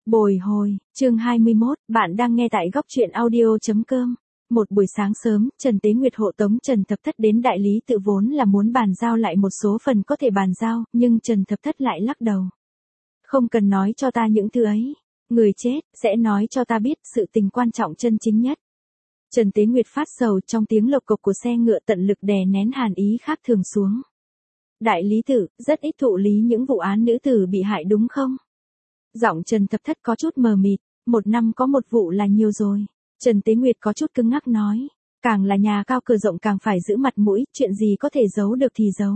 Bồi hồi, chương 21, bạn đang nghe tại góc truyện audio.com. Một buổi sáng sớm, Trần Tế Nguyệt hộ tống Trần Thập Thất đến đại lý tự vốn là muốn bàn giao lại một số phần có thể bàn giao, nhưng Trần Thập Thất lại lắc đầu. Không cần nói cho ta những thứ ấy. Người chết, sẽ nói cho ta biết sự tình quan trọng chân chính nhất. Trần Tế Nguyệt phát sầu trong tiếng lộc cộc của xe ngựa tận lực đè nén hàn ý khác thường xuống. Đại lý tự, rất ít thụ lý những vụ án nữ tử bị hại đúng không? Giọng Trần Thập Thất có chút mờ mịt, một năm có một vụ là nhiều rồi. Trần Tế Nguyệt có chút cứng ngắc nói, càng là nhà cao cửa rộng càng phải giữ mặt mũi, chuyện gì có thể giấu được thì giấu.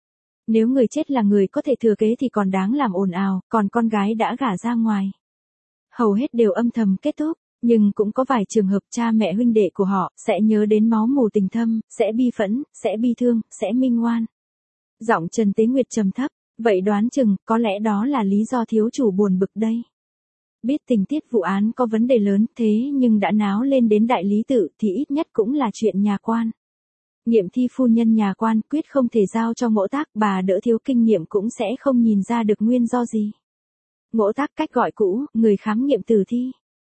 Nếu người chết là người có thể thừa kế thì còn đáng làm ồn ào, còn con gái đã gả ra ngoài. Hầu hết đều âm thầm kết thúc, nhưng cũng có vài trường hợp cha mẹ huynh đệ của họ sẽ nhớ đến máu mù tình thâm, sẽ bi phẫn, sẽ bi thương, sẽ minh oan. Giọng Trần Tế Nguyệt trầm thấp. Vậy đoán chừng, có lẽ đó là lý do thiếu chủ buồn bực đây. Biết tình tiết vụ án có vấn đề lớn thế nhưng đã náo lên đến đại lý tự thì ít nhất cũng là chuyện nhà quan. Nghiệm thi phu nhân nhà quan quyết không thể giao cho Ngỗ Tác, bà đỡ thiếu kinh nghiệm cũng sẽ không nhìn ra được nguyên do gì. Ngỗ Tác cách gọi cũ, người khám nghiệm tử thi.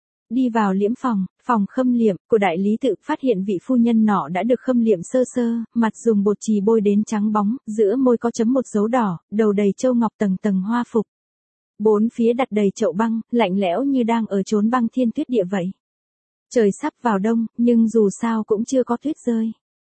Đi vào liễm phòng khâm liệm của đại lý tự, phát hiện vị phu nhân nọ đã được khâm liệm sơ sơ, mặt dùng bột chì bôi đến trắng bóng, giữa môi có chấm một dấu đỏ, đầu đầy châu ngọc tầng tầng hoa phục. Bốn phía đặt đầy chậu băng, lạnh lẽo như đang ở chốn băng thiên tuyết địa vậy. Trời sắp vào đông, nhưng dù sao cũng chưa có tuyết rơi.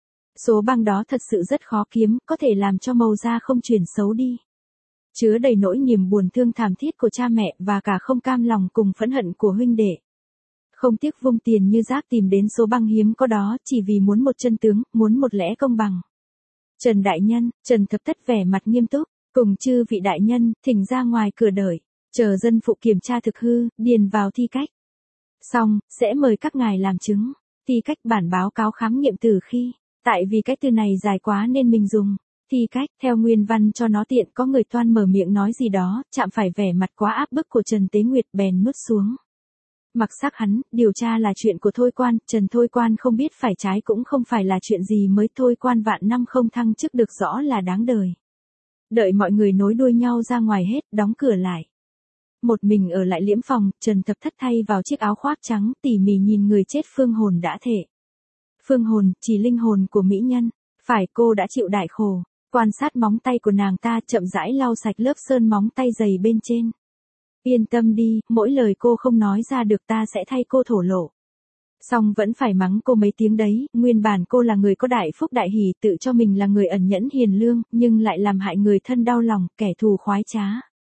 Số băng đó thật sự rất khó kiếm, có thể làm cho màu da không chuyển xấu đi. Chứa đầy nỗi niềm buồn thương thảm thiết của cha mẹ và cả không cam lòng cùng phẫn hận của huynh đệ. Không tiếc vung tiền như rác tìm đến số băng hiếm có đó chỉ vì muốn một chân tướng, muốn một lẽ công bằng. Trần đại nhân, Trần Thập Thất vẻ mặt nghiêm túc, cùng chư vị đại nhân, thỉnh ra ngoài cửa đợi, chờ dân phụ kiểm tra thực hư, điền vào thi cách. Xong, sẽ mời các ngài làm chứng. Thi cách bản báo cáo khám nghiệm tử khi, tại vì cái từ này dài quá nên mình dùng. Thi cách, theo nguyên văn cho nó tiện, có người toan mở miệng nói gì đó, chạm phải vẻ mặt quá áp bức của Trần Tế Nguyệt bèn nuốt xuống. Mặc xác hắn, điều tra là chuyện của Thôi Quan, Trần Thôi Quan không biết phải trái cũng không phải là chuyện gì mới, Thôi Quan vạn năm không thăng chức được rõ là đáng đời. Đợi mọi người nối đuôi nhau ra ngoài hết, đóng cửa lại. Một mình ở lại liễm phòng, Trần Thập Thất thay vào chiếc áo khoác trắng, tỉ mỉ nhìn người chết phương hồn đã thể. Phương hồn, chỉ linh hồn của mỹ nhân, phải cô đã chịu đại khổ, quan sát móng tay của nàng ta chậm rãi lau sạch lớp sơn móng tay dày bên trên. Yên tâm đi, mỗi lời cô không nói ra được ta sẽ thay cô thổ lộ. Xong vẫn phải mắng cô mấy tiếng đấy, nguyên bản cô là người có đại phúc đại hỷ, tự cho mình là người ẩn nhẫn hiền lương, nhưng lại làm hại người thân đau lòng, kẻ thù khoái trá.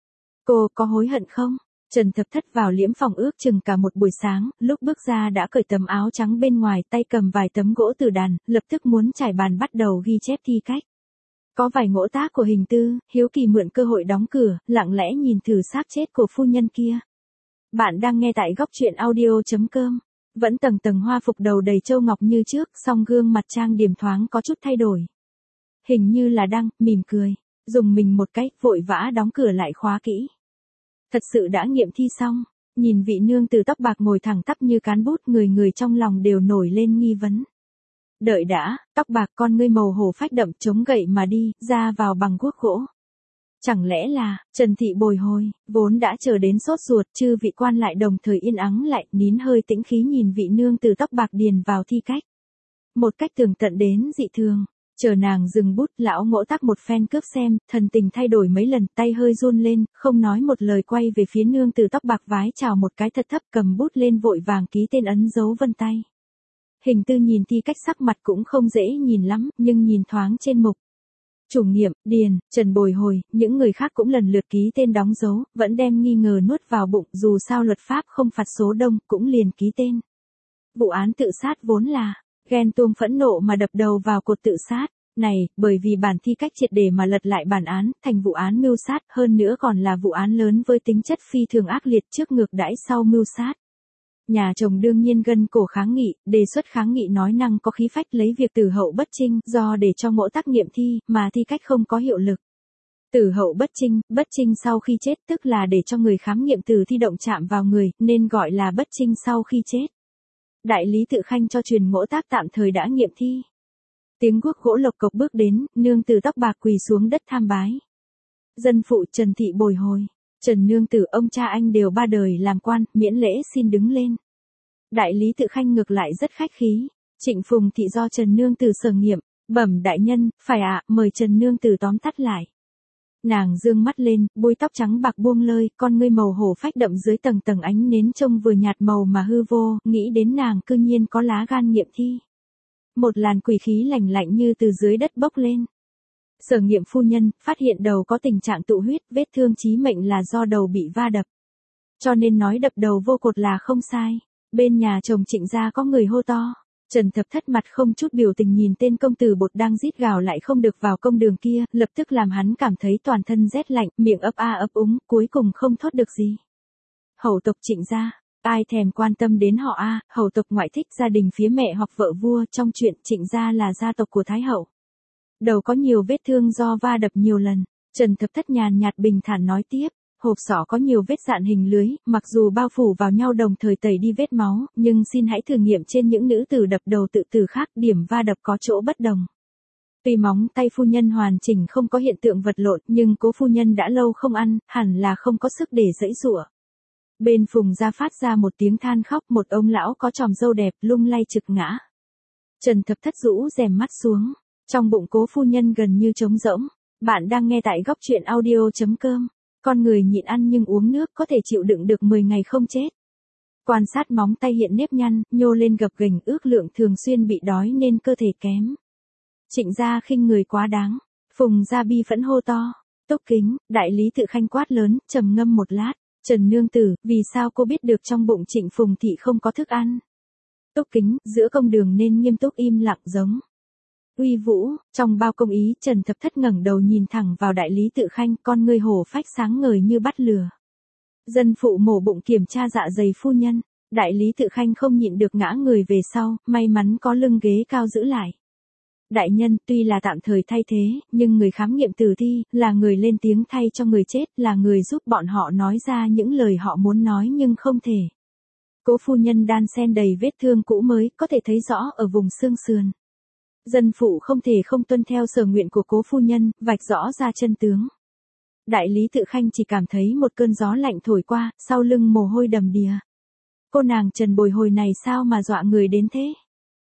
Cô có hối hận không? Trần Thập Thất vào liễm phòng ước chừng cả một buổi sáng, lúc bước ra đã cởi tấm áo trắng bên ngoài, tay cầm vài tấm gỗ từ đàn, lập tức muốn trải bàn bắt đầu ghi chép thi cách. Có vài Ngỗ Tác của Hình Tư, hiếu kỳ mượn cơ hội đóng cửa, lặng lẽ nhìn thử xác chết của phu nhân kia. Bạn đang nghe tại góc truyện audio.com. Vẫn tầng tầng hoa phục đầu đầy châu ngọc như trước, song gương mặt trang điểm thoáng có chút thay đổi. Hình như là đang mỉm cười, dùng mình một cái, vội vã đóng cửa lại khóa kỹ. Thật sự đã nghiệm thi xong, nhìn vị nương từ tóc bạc ngồi thẳng tắp như cán bút, người trong lòng đều nổi lên nghi vấn. Đợi đã, tóc bạc con ngươi màu hổ phách đậm chống gậy mà đi, ra vào bằng guốc gỗ. Chẳng lẽ là, Trần Thị bồi hồi, vốn đã chờ đến sốt ruột, chư vị quan lại đồng thời yên ắng lại, nín hơi tĩnh khí nhìn vị nương từ tóc bạc điền vào thi cách. Một cách tường tận đến dị thường, chờ nàng dừng bút, lão Ngỗ Tác một phen cướp xem, thần tình thay đổi mấy lần, tay hơi run lên, không nói một lời quay về phía nương từ tóc bạc vái chào một cái thật thấp, cầm bút lên vội vàng ký tên ấn dấu vân tay. Hình Tư nhìn thi cách sắc mặt cũng không dễ nhìn lắm, nhưng nhìn thoáng trên mục. Chủ nghiệm, điền, Trần bồi hồi, những người khác cũng lần lượt ký tên đóng dấu, vẫn đem nghi ngờ nuốt vào bụng, dù sao luật pháp không phạt số đông, cũng liền ký tên. Vụ án tự sát vốn là, ghen tuông phẫn nộ mà đập đầu vào cột tự sát, này, bởi vì bản thi cách triệt để mà lật lại bản án, thành vụ án mưu sát, hơn nữa còn là vụ án lớn với tính chất phi thường ác liệt, trước ngược đãi sau mưu sát. Nhà chồng đương nhiên gân cổ kháng nghị, đề xuất kháng nghị nói năng có khí phách lấy việc tử hậu bất trinh do để cho Ngỗ Tác nghiệm thi, mà thi cách không có hiệu lực. Tử hậu bất trinh sau khi chết tức là để cho người khám nghiệm tử thi động chạm vào người, nên gọi là bất trinh sau khi chết. Đại lý tự khanh cho truyền Ngỗ Tác tạm thời đã nghiệm thi. Tiếng guốc gỗ lộc cộc bước đến, nương từ tóc bạc quỳ xuống đất tham bái. Dân phụ Trần Thị bồi hồi. Trần nương tử, ông cha anh đều 3 đời làm quan, miễn lễ xin đứng lên. Đại lý tự khanh ngược lại rất khách khí. Trịnh Phùng thị do Trần nương tử sở nghiệm, bẩm đại nhân, phải ạ, mời Trần nương tử tóm tắt lại. Nàng dương mắt lên, búi tóc trắng bạc buông lơi, con ngươi màu hổ phách đậm dưới tầng tầng ánh nến trông vừa nhạt màu mà hư vô, nghĩ đến nàng cư nhiên có lá gan nghiệm thi. Một làn quỷ khí lạnh lạnh như từ dưới đất bốc lên. Sở nghiệm phu nhân, phát hiện đầu có tình trạng tụ huyết, vết thương chí mệnh là do đầu bị va đập. Cho nên nói đập đầu vô cột là không sai. Bên nhà chồng Trịnh gia có người hô to. Trần Thập Thất mặt không chút biểu tình nhìn tên công tử bột đang rít gào lại không được vào công đường kia, lập tức làm hắn cảm thấy toàn thân rét lạnh, miệng ấp a ấp úng, cuối cùng không thốt được gì. Hầu tộc Trịnh gia, ai thèm quan tâm đến họ a, hầu tộc ngoại thích gia đình phía mẹ hoặc vợ vua, trong chuyện Trịnh gia là gia tộc của Thái hậu. Đầu có nhiều vết thương do va đập nhiều lần. Trần Thập Thất nhàn nhạt bình thản nói tiếp. Hộp sọ có nhiều vết dạn hình lưới, mặc dù bao phủ vào nhau đồng thời tẩy đi vết máu, nhưng xin hãy thử nghiệm trên những nữ tử đập đầu tự tử khác, điểm va đập có chỗ bất đồng. Tuy móng tay phu nhân hoàn chỉnh không có hiện tượng vật lộn, nhưng cố phu nhân đã lâu không ăn, hẳn là không có sức để giãy giụa. Bên Phùng gia phát ra một tiếng than khóc, một ông lão có tròm râu đẹp lung lay trực ngã. Trần Thập Thất rũ rèm mắt xuống, trong bụng cố phu nhân gần như trống rỗng. Bạn đang nghe tại góc truyện audio.com. Con người nhịn ăn nhưng uống nước có thể chịu đựng được 10 ngày không chết. Quan sát móng tay hiện nếp nhăn, nhô lên gập ghềnh, ước lượng thường xuyên bị đói nên cơ thể kém. Trịnh gia khinh người quá đáng. Phùng gia bi phẫn hô to. Túc Kính, đại lý tự khanh quát lớn, trầm ngâm một lát. Trần nương tử, vì sao cô biết được trong bụng Trịnh Phùng thị không có thức ăn? Túc Kính, giữa công đường nên nghiêm túc im lặng giống. Uy vũ, trong bao công ý, Trần Thập Thất ngẩng đầu nhìn thẳng vào đại lý tự khanh, con ngươi hổ phách sáng ngời như bắt lửa. Dân phụ mổ bụng kiểm tra dạ dày phu nhân, đại lý tự khanh không nhịn được ngã người về sau, may mắn có lưng ghế cao giữ lại. Đại nhân, tuy là tạm thời thay thế, nhưng người khám nghiệm tử thi, là người lên tiếng thay cho người chết, là người giúp bọn họ nói ra những lời họ muốn nói nhưng không thể. Cố phu nhân đan xen đầy vết thương cũ mới, có thể thấy rõ ở vùng xương sườn. Dân phụ không thể không tuân theo sở nguyện của cố phu nhân, vạch rõ ra chân tướng. Đại lý tự khanh chỉ cảm thấy một cơn gió lạnh thổi qua, sau lưng mồ hôi đầm đìa. Cô nàng Trần bồi hồi này sao mà dọa người đến thế?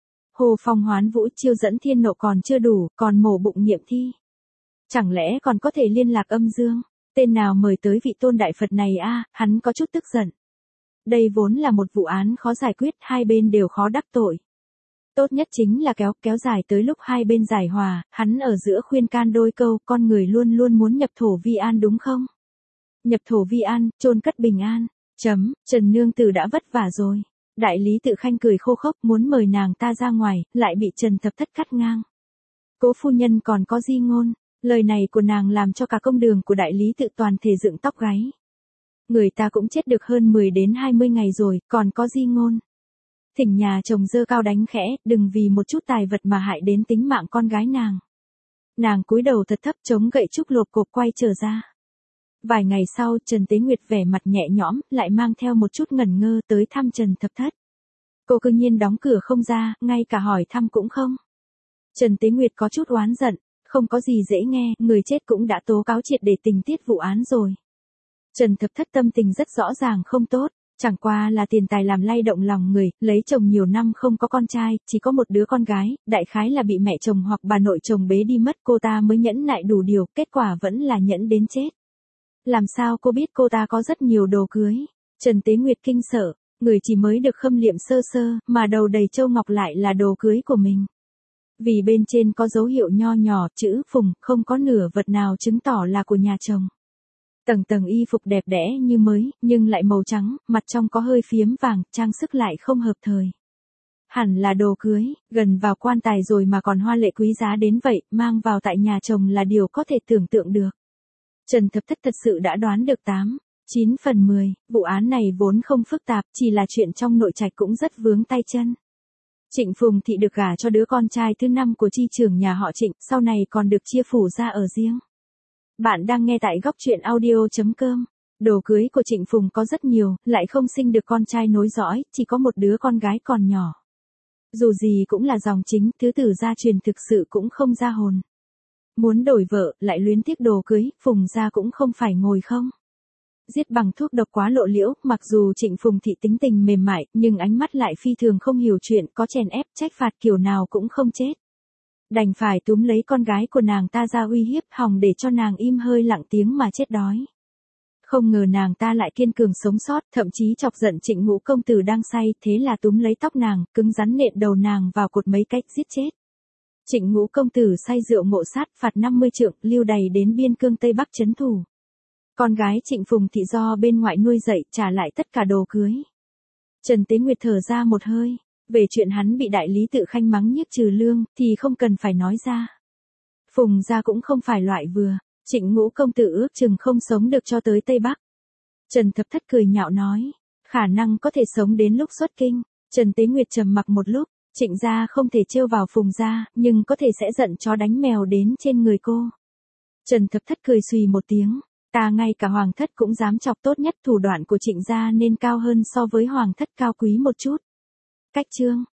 Hồ Phong Hoán Vũ chiêu dẫn thiên nộ còn chưa đủ, còn mổ bụng nghiệm thi. Chẳng lẽ còn có thể liên lạc âm dương? Tên nào mời tới vị tôn đại Phật này a? Hắn có chút tức giận. Đây vốn là một vụ án khó giải quyết, hai bên đều khó đắc tội. Tốt nhất chính là kéo dài tới lúc hai bên giải hòa, hắn ở giữa khuyên can đôi câu, con người luôn luôn muốn nhập thổ vi an đúng không? Nhập thổ vi an, chôn cất bình an. Trần nương tử đã vất vả rồi. Đại lý tự khanh cười khô khốc muốn mời nàng ta ra ngoài, lại bị Trần Thập Thất cắt ngang. Cố phu nhân còn có di ngôn, lời này của nàng làm cho cả công đường của đại lý tự toàn thể dựng tóc gáy. Người ta cũng chết được hơn 10 đến 20 ngày rồi, còn có di ngôn. Thỉnh nhà chồng dơ cao đánh khẽ, đừng vì một chút tài vật mà hại đến tính mạng con gái nàng. Nàng cúi đầu thật thấp chống gậy trúc lột cột quay trở ra. Vài ngày sau, Trần Tế Nguyệt vẻ mặt nhẹ nhõm, lại mang theo một chút ngẩn ngơ tới thăm Trần Thập Thất. Cô cư nhiên đóng cửa không ra, ngay cả hỏi thăm cũng không. Trần Tế Nguyệt có chút oán giận, không có gì dễ nghe, người chết cũng đã tố cáo triệt để tình tiết vụ án rồi. Trần Thập Thất tâm tình rất rõ ràng không tốt. Chẳng qua là tiền tài làm lay động lòng người, lấy chồng nhiều năm không có con trai, chỉ có một đứa con gái, đại khái là bị mẹ chồng hoặc bà nội chồng bế đi mất, cô ta mới nhẫn nại đủ điều, kết quả vẫn là nhẫn đến chết. Làm sao cô biết cô ta có rất nhiều đồ cưới? Trần Tế Nguyệt kinh sợ, người chỉ mới được khâm liệm sơ sơ, mà đầu đầy châu ngọc lại là đồ cưới của mình. Vì bên trên có dấu hiệu nho nhỏ, chữ Phùng, không có nửa vật nào chứng tỏ là của nhà chồng. Tầng tầng y phục đẹp đẽ như mới, nhưng lại màu trắng, mặt trong có hơi phiếm vàng, trang sức lại không hợp thời. Hẳn là đồ cưới, gần vào quan tài rồi mà còn hoa lệ quý giá đến vậy, mang vào tại nhà chồng là điều có thể tưởng tượng được. Trần Thập Thất thật sự đã đoán được 9 phần 10, vụ án này vốn không phức tạp, chỉ là chuyện trong nội trạch cũng rất vướng tay chân. Trịnh Phùng thị được gả cho đứa con trai thứ 5 của chi trưởng nhà họ Trịnh, sau này còn được chia phủ ra ở riêng. Bạn đang nghe tại góc truyện audio.com. Đồ cưới của Trịnh Phùng có rất nhiều, lại không sinh được con trai nối dõi, chỉ có một đứa con gái còn nhỏ. Dù gì cũng là dòng chính, thứ tử gia truyền thực sự cũng không ra hồn. Muốn đổi vợ, lại luyến tiếc đồ cưới, Phùng gia cũng không phải ngồi không. giết bằng thuốc độc quá lộ liễu, mặc dù Trịnh Phùng Thị tính tình mềm mại, nhưng ánh mắt lại phi thường không hiểu chuyện, có chèn ép, trách phạt kiểu nào cũng không chết. Đành phải túm lấy con gái của nàng ta ra uy hiếp hòng để cho nàng im hơi lặng tiếng mà chết đói. Không ngờ nàng ta lại kiên cường sống sót, thậm chí chọc giận Trịnh Ngũ công tử đang say, thế là túm lấy tóc nàng, cứng rắn nện đầu nàng vào cột mấy cách giết chết. Trịnh Ngũ công tử say rượu ngộ sát, phạt 50 trượng, lưu đày đến biên cương Tây Bắc trấn thủ. Con gái Trịnh Phùng Thị do bên ngoại nuôi dạy, trả lại tất cả đồ cưới. Trần Tế Nguyệt thở ra một hơi, về chuyện hắn bị đại lý tự khanh mắng nhiếc trừ lương, thì không cần phải nói ra. Phùng gia cũng không phải loại vừa, Trịnh Ngũ công tử ước chừng không sống được cho tới Tây Bắc. Trần Thập Thất cười nhạo nói, khả năng có thể sống đến lúc xuất kinh. Trần Tế Nguyệt trầm mặc một lúc, Trịnh gia không thể trêu vào Phùng gia, nhưng có thể sẽ giận chó đánh mèo đến trên người cô. Trần Thập Thất cười xùy một tiếng, ta ngay cả hoàng thất cũng dám chọc, tốt nhất thủ đoạn của Trịnh gia nên cao hơn so với hoàng thất cao quý một chút. Cách chương